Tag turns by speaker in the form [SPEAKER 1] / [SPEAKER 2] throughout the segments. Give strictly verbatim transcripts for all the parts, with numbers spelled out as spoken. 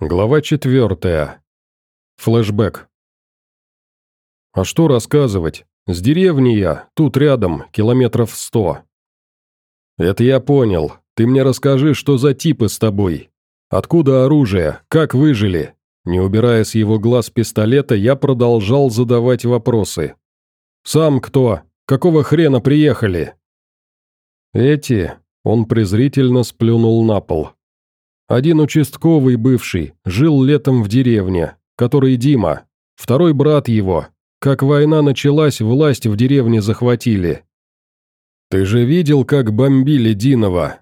[SPEAKER 1] Глава четвертая. Флэшбэк. А что рассказывать? С деревни я, тут рядом, километров сто. Это я понял. Ты мне расскажи, что за типы с тобой? Откуда оружие? Как выжили? Не убирая с его глаз пистолета, я продолжал задавать вопросы. Сам кто? Какого хрена приехали? Эти... Он презрительно сплюнул на пол. Один участковый бывший, жил летом в деревне, который Дима, второй брат его. Как война началась, власть в деревне захватили. Ты же видел, как бомбили Динова?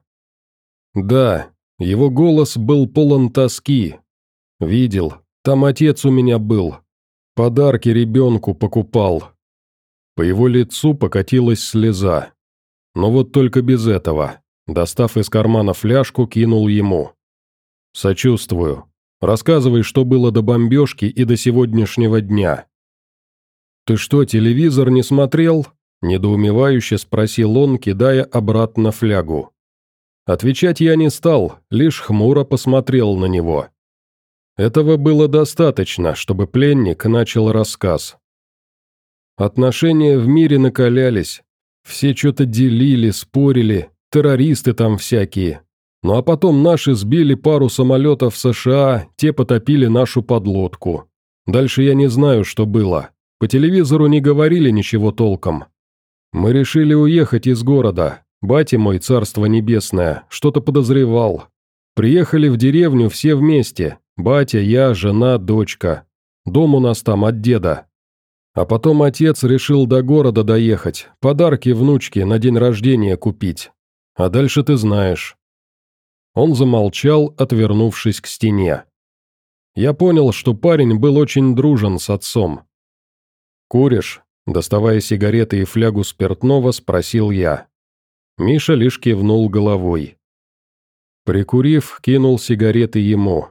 [SPEAKER 1] Да, его голос был полон тоски. Видел, там отец у меня был. Подарки ребенку покупал. По его лицу покатилась слеза. Но вот только без этого. Достав из кармана фляжку, кинул ему. «Сочувствую. Рассказывай, что было до бомбежки и до сегодняшнего дня». «Ты что, телевизор не смотрел?» – недоумевающе спросил он, кидая обратно флягу. Отвечать я не стал, лишь хмуро посмотрел на него. Этого было достаточно, чтобы пленник начал рассказ. Отношения в мире накалялись. Все что-то делили, спорили, террористы там всякие. Ну а потом наши сбили пару самолетов США, те потопили нашу подлодку. Дальше я не знаю, что было. По телевизору не говорили ничего толком. Мы решили уехать из города. Батя мой, царство небесное, что-то подозревал. Приехали в деревню все вместе. Батя, я, жена, дочка. Дом у нас там от деда. А потом отец решил до города доехать, подарки внучке на день рождения купить. А дальше ты знаешь». Он замолчал, отвернувшись к стене. Я понял, что парень был очень дружен с отцом. «Куришь?» – доставая сигареты и флягу спиртного, спросил я. Миша лишь кивнул головой. Прикурив, кинул сигареты ему.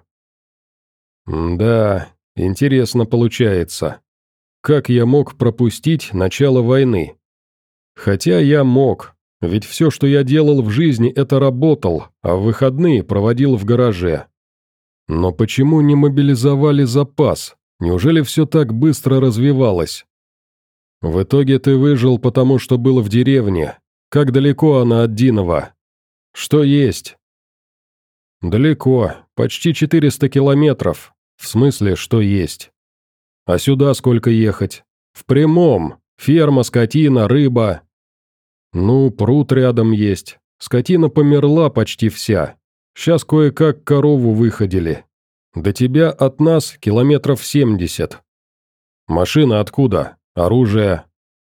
[SPEAKER 1] «Да, интересно получается. Как я мог пропустить начало войны? Хотя я мог, ведь все, что я делал в жизни, это работал, а в выходные проводил в гараже. Но почему не мобилизовали запас? Неужели все так быстро развивалось? В итоге ты выжил, потому что был в деревне. Как далеко она от Динова? Что есть?» «Далеко, почти четыреста километров. В смысле, что есть? А сюда сколько ехать? В прямом. Ферма, скотина, рыба. Ну, пруд рядом есть. Скотина померла почти вся. Сейчас кое-как корову выходили. До тебя от нас километров семьдесят. Машина откуда? Оружие?»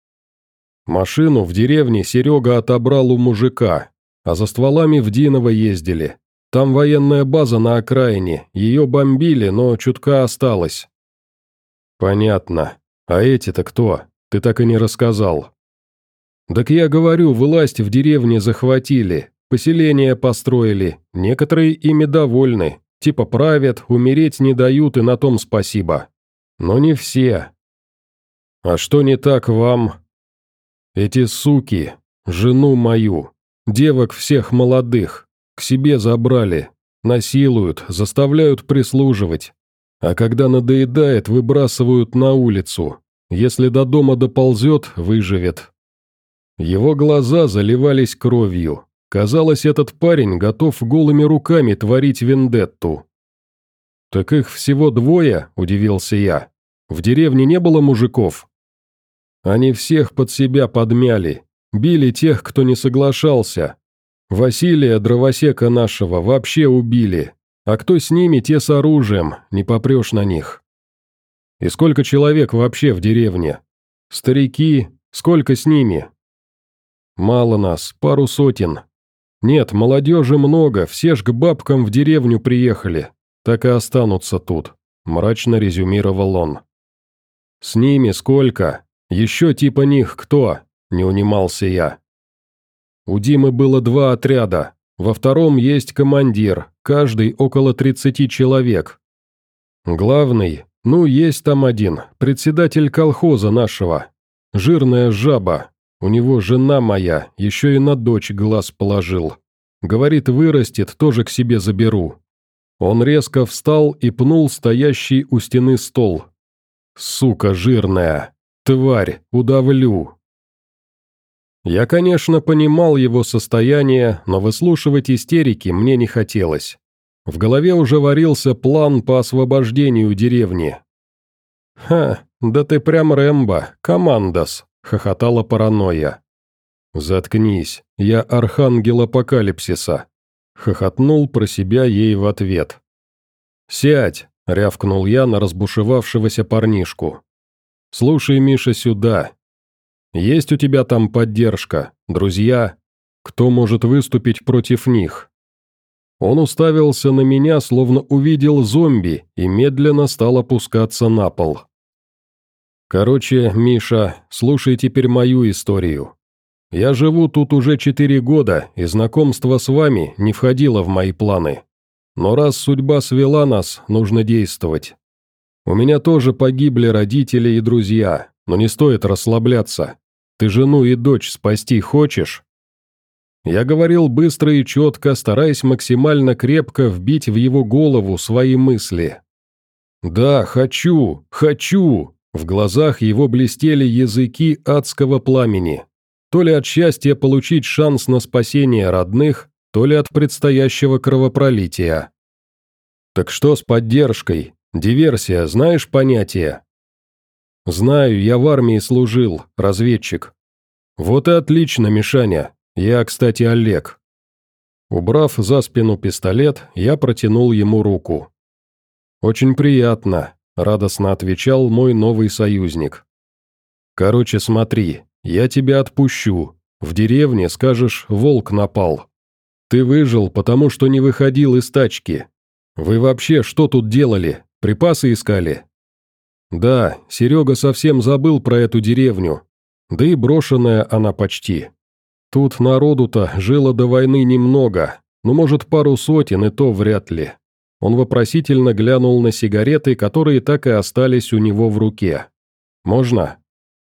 [SPEAKER 1] Машину в деревне Серега отобрал у мужика, а за стволами в Диново ездили. Там военная база на окраине, ее бомбили, но чутка осталось. «Понятно. А эти-то кто? Ты так и не рассказал». «Так я говорю, власть в деревне захватили, поселение построили, некоторые ими довольны, типа правят, умереть не дают и на том спасибо. Но не все». «А что не так вам?» «Эти суки, жену мою, девок всех молодых, к себе забрали, насилуют, заставляют прислуживать. А когда надоедает, выбрасывают на улицу. Если до дома доползет, выживет». Его глаза заливались кровью. Казалось, этот парень готов голыми руками творить вендетту. «Так их всего двое?» – удивился я. «В деревне не было мужиков?» «Они всех под себя подмяли. Били тех, кто не соглашался. Василия, дровосека нашего, вообще убили. А кто с ними, те с оружием, не попрешь на них». «И сколько человек вообще в деревне? Старики, сколько с ними?» «Мало нас, пару сотен. Нет, молодежи много, все ж к бабкам в деревню приехали. Так и останутся тут», – мрачно резюмировал он. «С ними сколько? Еще типа них кто?» – не унимался я. «У Димы было два отряда. Во втором есть командир, каждый около тридцати человек. Главный, ну, есть там один, председатель колхоза нашего. Жирная жаба. У него жена моя, еще и на дочь глаз положил. Говорит, вырастет, тоже к себе заберу. Он резко встал и пнул стоящий у стены стол. «Сука жирная! Тварь! Удавлю!» Я, конечно, понимал его состояние, но выслушивать истерики мне не хотелось. В голове уже варился план по освобождению деревни. «Ха, да ты прям Рэмбо, командос!» — хохотала паранойя. «Заткнись, я архангел апокалипсиса!» — хохотнул про себя ей в ответ. «Сядь!» — рявкнул я на разбушевавшегося парнишку. «Слушай, Миша, сюда. Есть у тебя там поддержка, друзья? Кто может выступить против них?» Он уставился на меня, словно увидел зомби, и медленно стал опускаться на пол. «Короче, Миша, слушай теперь мою историю. Я живу тут уже четыре года, и знакомство с вами не входило в мои планы. Но раз судьба свела нас, нужно действовать. У меня тоже погибли родители и друзья, но не стоит расслабляться. Ты жену и дочь спасти хочешь?» Я говорил быстро и четко, стараясь максимально крепко вбить в его голову свои мысли. «Да, хочу, хочу!» В глазах его блестели языки адского пламени. То ли от счастья получить шанс на спасение родных, то ли от предстоящего кровопролития. «Так что с поддержкой? Диверсия, знаешь понятие?» «Знаю, я в армии служил, разведчик». «Вот и отлично, Мишаня. Я, кстати, Олег». Убрав за спину пистолет, я протянул ему руку. «Очень приятно», — радостно отвечал мой новый союзник. «Короче, смотри, я тебя отпущу. В деревне, скажешь, волк напал. Ты выжил, потому что не выходил из тачки. Вы вообще что тут делали? Припасы искали?» «Да, Серега совсем забыл про эту деревню. Да и брошенная она почти. Тут народу-то жило до войны немного, ну, может, пару сотен, и то вряд ли». Он вопросительно глянул на сигареты, которые так и остались у него в руке. «Можно?»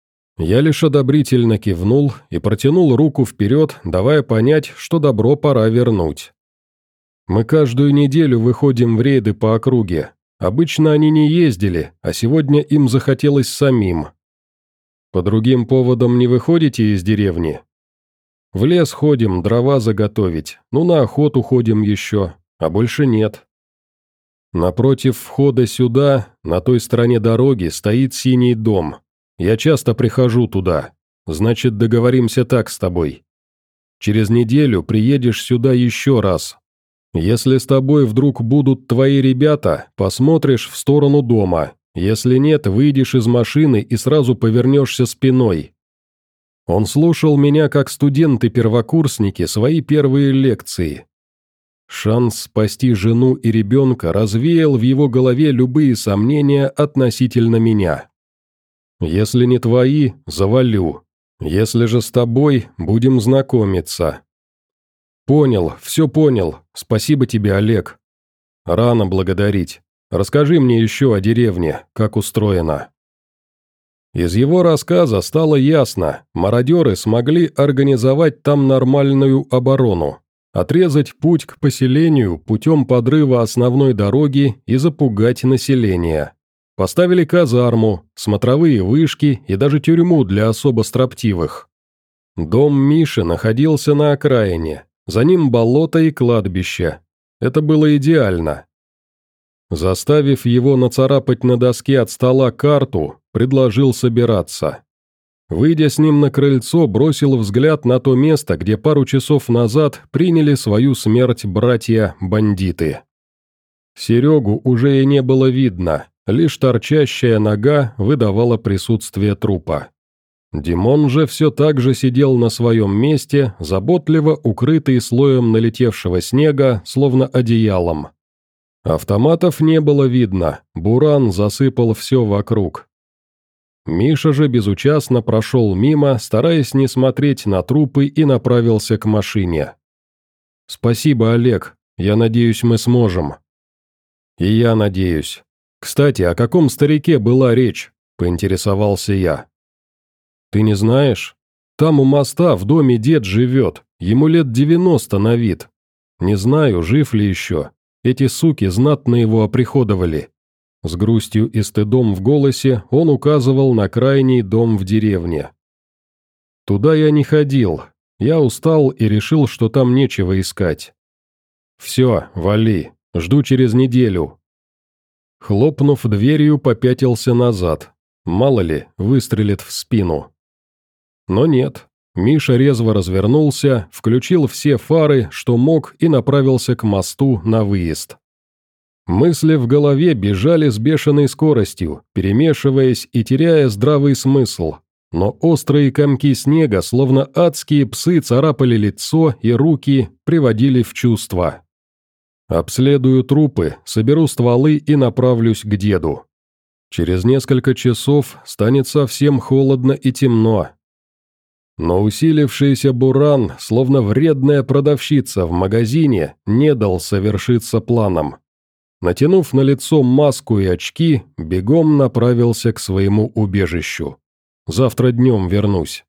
[SPEAKER 1] Я лишь одобрительно кивнул и протянул руку вперед, давая понять, что добро пора вернуть. «Мы каждую неделю выходим в рейды по округе. Обычно они не ездили, а сегодня им захотелось самим». «По другим поводам не выходите из деревни?» «В лес ходим, дрова заготовить, ну на охоту ходим еще, а больше нет». Напротив входа сюда, на той стороне дороги, стоит синий дом. Я часто прихожу туда. Значит, договоримся так с тобой. Через неделю приедешь сюда еще раз. Если с тобой вдруг будут твои ребята, посмотришь в сторону дома. Если нет, выйдешь из машины и сразу повернешься спиной». Он слушал меня, как студенты-первокурсники, свои первые лекции. Шанс спасти жену и ребенка развеял в его голове любые сомнения относительно меня. «Если не твои, завалю. Если же с тобой, будем знакомиться». «Понял, все понял. Спасибо тебе, Олег». «Рано благодарить. Расскажи мне еще о деревне, как устроена». Из его рассказа стало ясно, мародеры смогли организовать там нормальную оборону, отрезать путь к поселению путем подрыва основной дороги и запугать население. Поставили казарму, смотровые вышки и даже тюрьму для особо строптивых. Дом Миши находился на окраине, за ним болото и кладбище. Это было идеально. Заставив его нацарапать на доске от стола карту, предложил собираться. Выйдя с ним на крыльцо, бросил взгляд на то место, где пару часов назад приняли свою смерть братья-бандиты. Серегу уже и не было видно, лишь торчащая нога выдавала присутствие трупа. Димон же все так же сидел на своем месте, заботливо укрытый слоем налетевшего снега, словно одеялом. Автоматов не было видно, буран засыпал все вокруг. Миша же безучастно прошел мимо, стараясь не смотреть на трупы, и направился к машине. «Спасибо, Олег, я надеюсь, мы сможем». «И я надеюсь. Кстати, о каком старике была речь?» – поинтересовался я. «Ты не знаешь? Там у моста в доме дед живет, ему лет девяносто на вид. Не знаю, жив ли еще. Эти суки знатно его оприходовали. С грустью и стыдом в голосе он указывал на крайний дом в деревне. Туда я не ходил. Я устал и решил, что там нечего искать. «Все, вали, жду через неделю». Хлопнув дверью, попятился назад. Мало ли, выстрелит в спину. Но нет. Миша резво развернулся, включил все фары, что мог, и направился к мосту на выезд. Мысли в голове бежали с бешеной скоростью, перемешиваясь и теряя здравый смысл. Но острые комки снега, словно адские псы, царапали лицо и руки, приводили в чувство. Обследую трупы, соберу стволы и направлюсь к деду. Через несколько часов станет совсем холодно и темно. Но усилившийся буран, словно вредная продавщица в магазине, не дал совершиться планам. Натянув на лицо маску и очки, бегом направился к своему убежищу. Завтра днем вернусь.